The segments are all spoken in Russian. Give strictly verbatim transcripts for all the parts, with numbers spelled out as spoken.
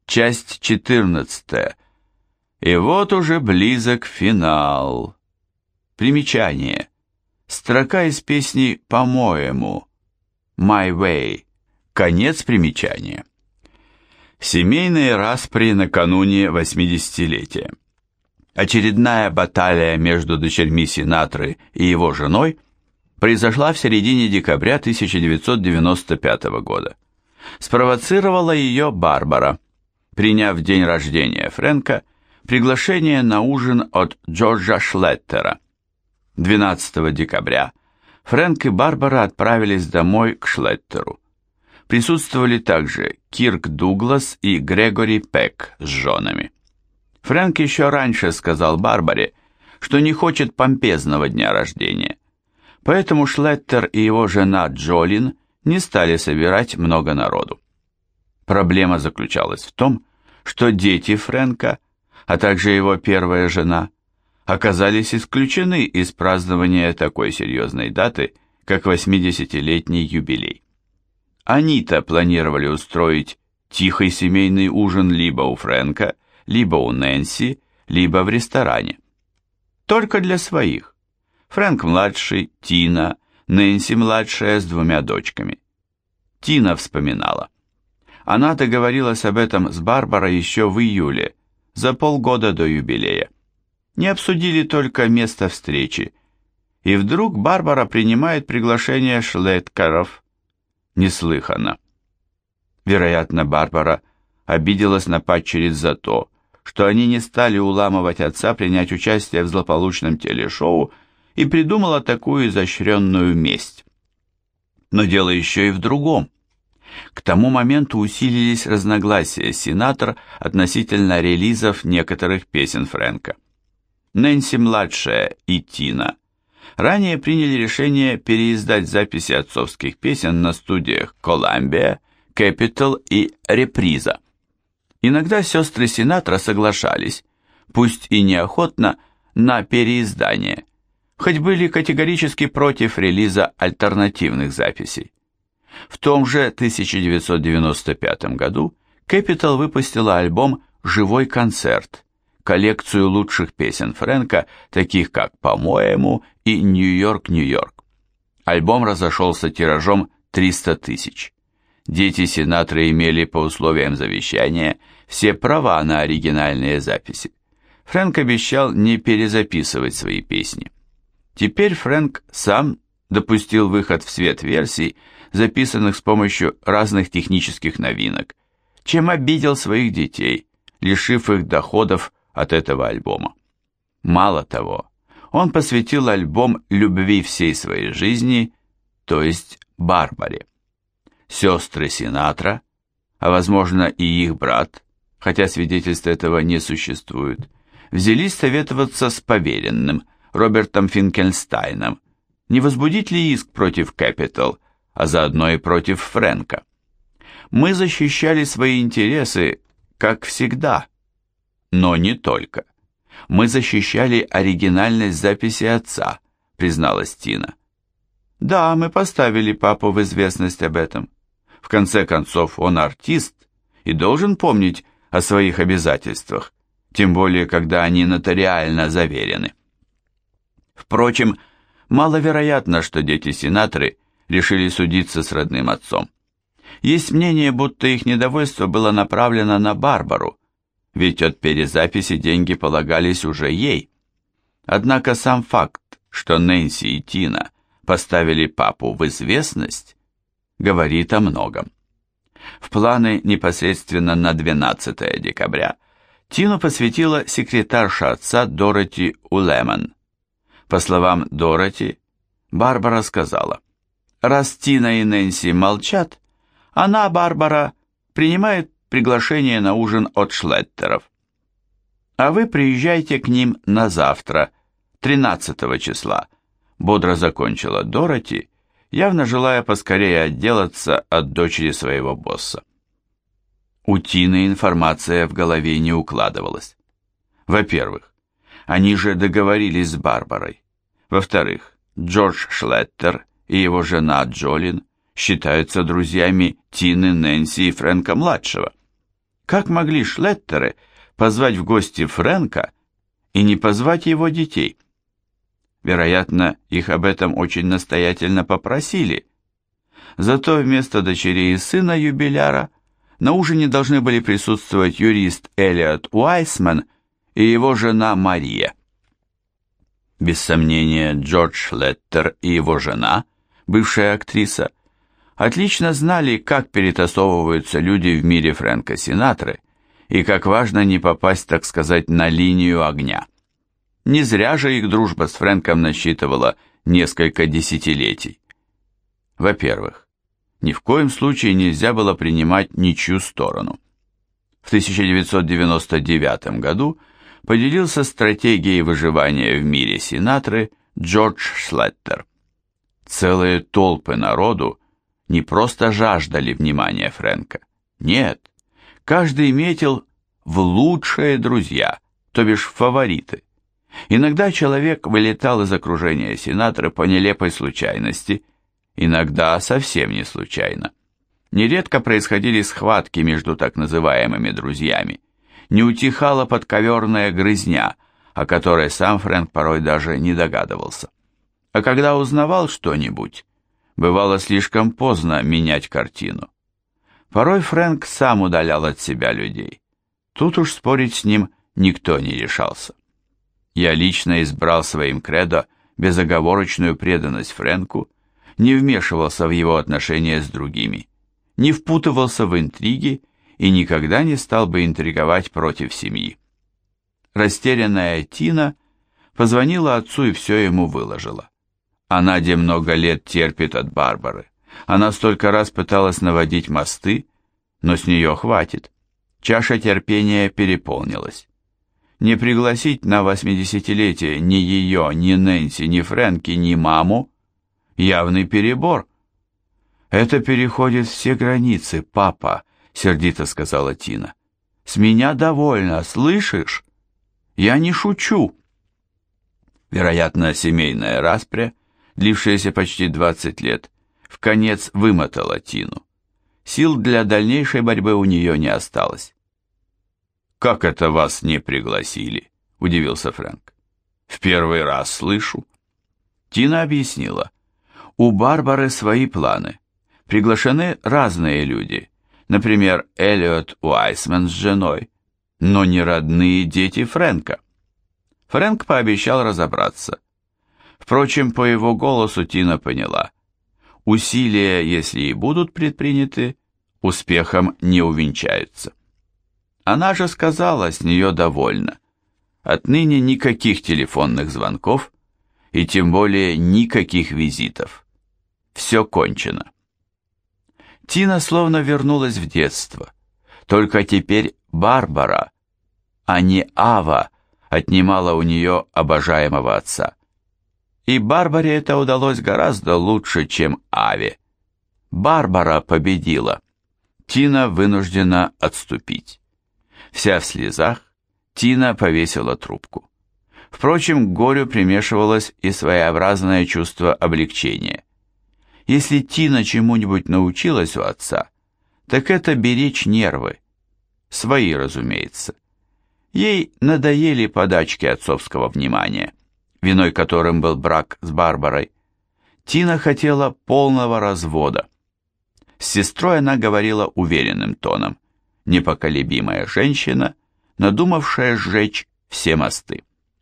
Часть четырнадцатая. И вот уже близок финал. Примечание. Строка из песни «По-моему» «My Way». Конец примечания. Семейные распри накануне восьмидесятилетия. Очередная баталия между дочерьми Синатры и его женой произошла в середине декабря тысяча девятьсот девяносто пятого года. Спровоцировала ее Барбара, приняв в день рождения Фрэнка приглашение на ужин от Джорджа Шлеттера. двенадцатого декабря Фрэнк и Барбара отправились домой к Шлеттеру. Присутствовали также Кирк Дуглас и Грегори Пек с женами. Фрэнк еще раньше сказал Барбаре, что не хочет помпезного дня рождения, поэтому Шлеттер и его жена Джолин не стали собирать много народу. Проблема заключалась в том, что дети Фрэнка, а также его первая жена, оказались исключены из празднования такой серьезной даты, как восьмидесятилетний юбилей. Они-то планировали устроить тихий семейный ужин либо у Фрэнка, либо у Нэнси, либо в ресторане. Только для своих. Фрэнк-младший, Тина, Нэнси-младшая с двумя дочками. Тина вспоминала. Она договорилась об этом с Барбарой еще в июле, за полгода до юбилея. Не обсудили только место встречи. И вдруг Барбара принимает приглашение Шлеттеров. Неслыханно. Вероятно, Барбара обиделась на падчериц за то, что они не стали уламывать отца принять участие в злополучном телешоу, и придумала такую изощренную месть. Но дело еще и в другом. К тому моменту усилились разногласия с Синатра относительно релизов некоторых песен Фрэнка. Нэнси-младшая и Тина ранее приняли решение переиздать записи отцовских песен на студиях Columbia, Capitol и Реприза. Иногда сестры Синатра соглашались, пусть и неохотно, на переиздание, хоть были категорически против релиза альтернативных записей. В том же тысяча девятьсот девяносто пятом году Capitol выпустила альбом «Живой концерт», коллекцию лучших песен Фрэнка, таких как «По-моему» и «Нью-Йорк, Нью-Йорк». Альбом разошелся тиражом триста тысяч. Дети Синатры имели по условиям завещания все права на оригинальные записи. Фрэнк обещал не перезаписывать свои песни. Теперь Фрэнк сам допустил выход в свет версий, записанных с помощью разных технических новинок, чем обидел своих детей, лишив их доходов от этого альбома. Мало того, он посвятил альбом любви всей своей жизни, то есть Барбаре. Сестры Синатра, а возможно и их брат, хотя свидетельств этого не существует, взялись советоваться с поверенным Робертом Финкельстайном, не возбудить ли иск против Capitol, а заодно и против Фрэнка. Мы защищали свои интересы, как всегда, но не только. Мы защищали оригинальность записи отца, призналась Тина. Да, мы поставили папу в известность об этом. В конце концов, он артист и должен помнить о своих обязательствах, тем более, когда они нотариально заверены. Впрочем, маловероятно, что дети Синатры решили судиться с родным отцом. Есть мнение, будто их недовольство было направлено на Барбару, ведь от перезаписи деньги полагались уже ей. Однако сам факт, что Нэнси и Тина поставили папу в известность, говорит о многом. В планы непосредственно на двенадцатое декабря Тину посвятила секретарша отца Дороти Улеман. По словам Дороти, Барбара сказала: «Раз Тина и Нэнси молчат, она, Барбара, принимает приглашение на ужин от Шлеттеров. А вы приезжайте к ним на завтра, тринадцатого числа», бодро закончила Дороти, явно желая поскорее отделаться от дочери своего босса. У Тины информация в голове не укладывалась. Во-первых, они же договорились с Барбарой. Во-вторых, Джордж Шлеттер и его жена Джолин считаются друзьями Тины, Нэнси и Фрэнка-младшего. Как могли Шлеттеры позвать в гости Фрэнка и не позвать его детей? Вероятно, их об этом очень настоятельно попросили. Зато вместо дочерей и сына юбиляра на ужине должны были присутствовать юрист Элиот Уайсман и его жена Мария. Без сомнения, Джордж Шлеттер и его жена, бывшая актриса, отлично знали, как перетасовываются люди в мире Фрэнка Синатры и как важно не попасть, так сказать, на линию огня. Не зря же их дружба с Фрэнком насчитывала несколько десятилетий. Во-первых, ни в коем случае нельзя было принимать ничью сторону. В тысяча девятьсот девяносто девятом году поделился стратегией выживания в мире Синатры Джордж Шлеттер. Целые толпы народу не просто жаждали внимания Фрэнка. Нет, каждый метил в лучшие друзья, то бишь в фавориты. Иногда человек вылетал из окружения Синатры по нелепой случайности, иногда совсем не случайно. Нередко происходили схватки между так называемыми друзьями. Не утихала подковерная грызня, о которой сам Фрэнк порой даже не догадывался. А когда узнавал что-нибудь, бывало слишком поздно менять картину. Порой Фрэнк сам удалял от себя людей. Тут уж спорить с ним никто не решался. Я лично избрал своим кредо безоговорочную преданность Фрэнку, не вмешивался в его отношения с другими, не впутывался в интриги и никогда не стал бы интриговать против семьи. Растерянная Тина позвонила отцу и все ему выложила. А Надя много лет терпит от Барбары. Она столько раз пыталась наводить мосты, но с нее хватит. Чаша терпения переполнилась. Не пригласить на восьмидесятилетие ни ее, ни Нэнси, ни Фрэнки, ни маму – явный перебор. «Это переходит все границы, папа», – сердито сказала Тина. «С меня довольно, слышишь? Я не шучу». Вероятно, семейная распря, длившаяся почти двадцать лет, вконец вымотала Тину. Сил для дальнейшей борьбы у нее не осталось. «Как это вас не пригласили?» – удивился Фрэнк. «В первый раз слышу». Тина объяснила. «У Барбары свои планы. Приглашены разные люди. Например, Элиот Уайсман с женой, но не родные дети Фрэнка». Фрэнк пообещал разобраться. Впрочем, по его голосу Тина поняла. Усилия, если и будут предприняты, успехом не увенчаются. Она же сказала, с нее довольна. Отныне никаких телефонных звонков и тем более никаких визитов. Все кончено. Тина словно вернулась в детство. Только теперь Барбара, а не Ава, отнимала у нее обожаемого отца. И Барбаре это удалось гораздо лучше, чем Аве. Барбара победила. Тина вынуждена отступить. Вся в слезах, Тина повесила трубку. Впрочем, к горю примешивалось и своеобразное чувство облегчения. Если Тина чему-нибудь научилась у отца, так это беречь нервы. Свои, разумеется. Ей надоели подачки отцовского внимания, виной которым был брак с Барбарой. Тина хотела полного развода. С сестрой она говорила уверенным тоном. Непоколебимая женщина, надумавшая сжечь все мосты.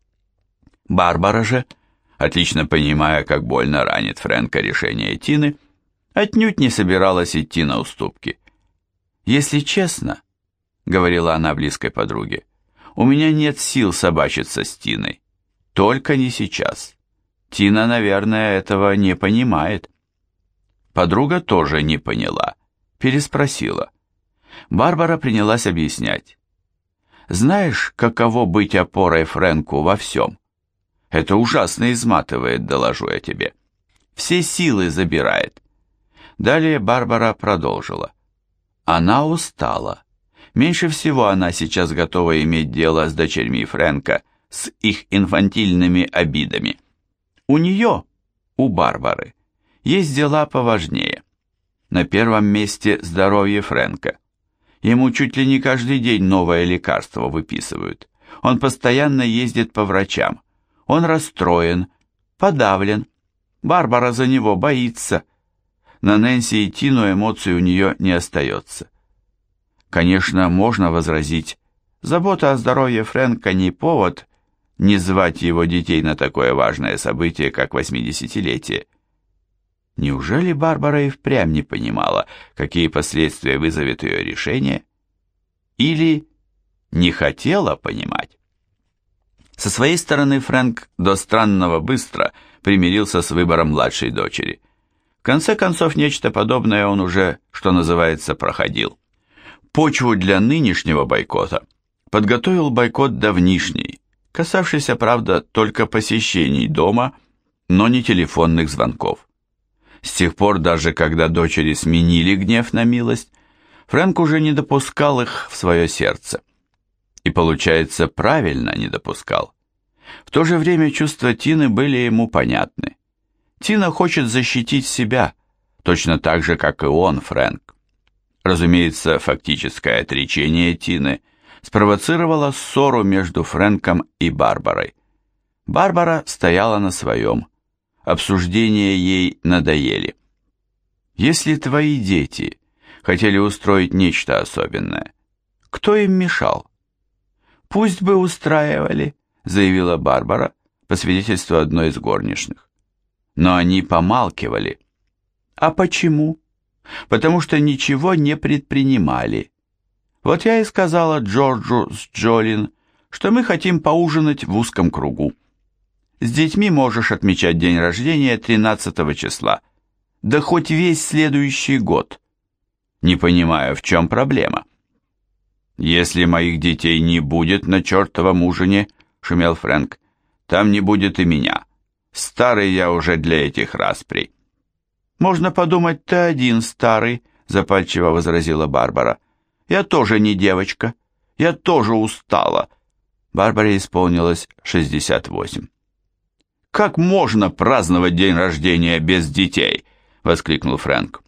Барбара же, отлично понимая, как больно ранит Фрэнка решение Тины, отнюдь не собиралась идти на уступки. «Если честно, — говорила она близкой подруге, — у меня нет сил собачиться с Тиной. Только не сейчас. Тина, наверное, этого не понимает». Подруга тоже не поняла, переспросила. Барбара принялась объяснять. «Знаешь, каково быть опорой Фрэнку во всем? Это ужасно изматывает, доложу я тебе. Все силы забирает». Далее Барбара продолжила. Она устала. Меньше всего она сейчас готова иметь дело с дочерьми Фрэнка, с их инфантильными обидами. У нее, у Барбары, есть дела поважнее. На первом месте здоровье Фрэнка. Ему чуть ли не каждый день новое лекарство выписывают. Он постоянно ездит по врачам. Он расстроен, подавлен. Барбара за него боится. На Нэнси и Тину эмоций у нее не остается. Конечно, можно возразить, забота о здоровье Фрэнка не повод не звать его детей на такое важное событие, как восьмидесятилетие. Неужели Барбара и впрямь не понимала, какие последствия вызовет ее решение? Или не хотела понимать? Со своей стороны Фрэнк до странного быстро примирился с выбором младшей дочери. В конце концов, нечто подобное он уже, что называется, проходил. Почву для нынешнего бойкота подготовил бойкот давнишний, касавшийся, правда, только посещений дома, но не телефонных звонков. С тех пор, даже когда дочери сменили гнев на милость, Фрэнк уже не допускал их в свое сердце. И, получается, правильно не допускал. В то же время чувства Тины были ему понятны. Тина хочет защитить себя, точно так же, как и он, Фрэнк. Разумеется, фактическое отречение Тины спровоцировало ссору между Фрэнком и Барбарой. Барбара стояла на своем. Обсуждения ей надоели. Если твои дети хотели устроить нечто особенное, кто им мешал? Пусть бы устраивали, заявила Барбара по свидетельству одной из горничных. Но они помалкивали. А почему? Потому что ничего не предпринимали. Вот я и сказала Джорджу с Джолин, что мы хотим поужинать в узком кругу. С детьми можешь отмечать день рождения тринадцатого числа, да хоть весь следующий год. Не понимаю, в чем проблема. Если моих детей не будет на чертовом ужине, шумел Фрэнк, там не будет и меня. Старый я уже для этих расприй. Можно подумать, ты один старый, запальчиво возразила Барбара. Я тоже не девочка, я тоже устала. Барбаре исполнилось шестьдесят восемь. «Как можно праздновать день рождения без детей?» — воскликнул Фрэнк.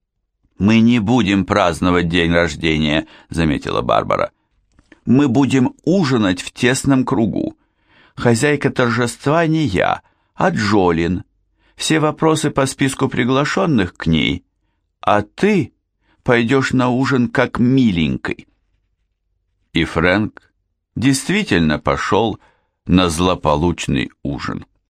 «Мы не будем праздновать день рождения», — заметила Барбара. «Мы будем ужинать в тесном кругу. Хозяйка торжества не я, а Джолин. Все вопросы по списку приглашенных к ней, а ты пойдешь на ужин как миленький». И Фрэнк действительно пошел на злополучный ужин.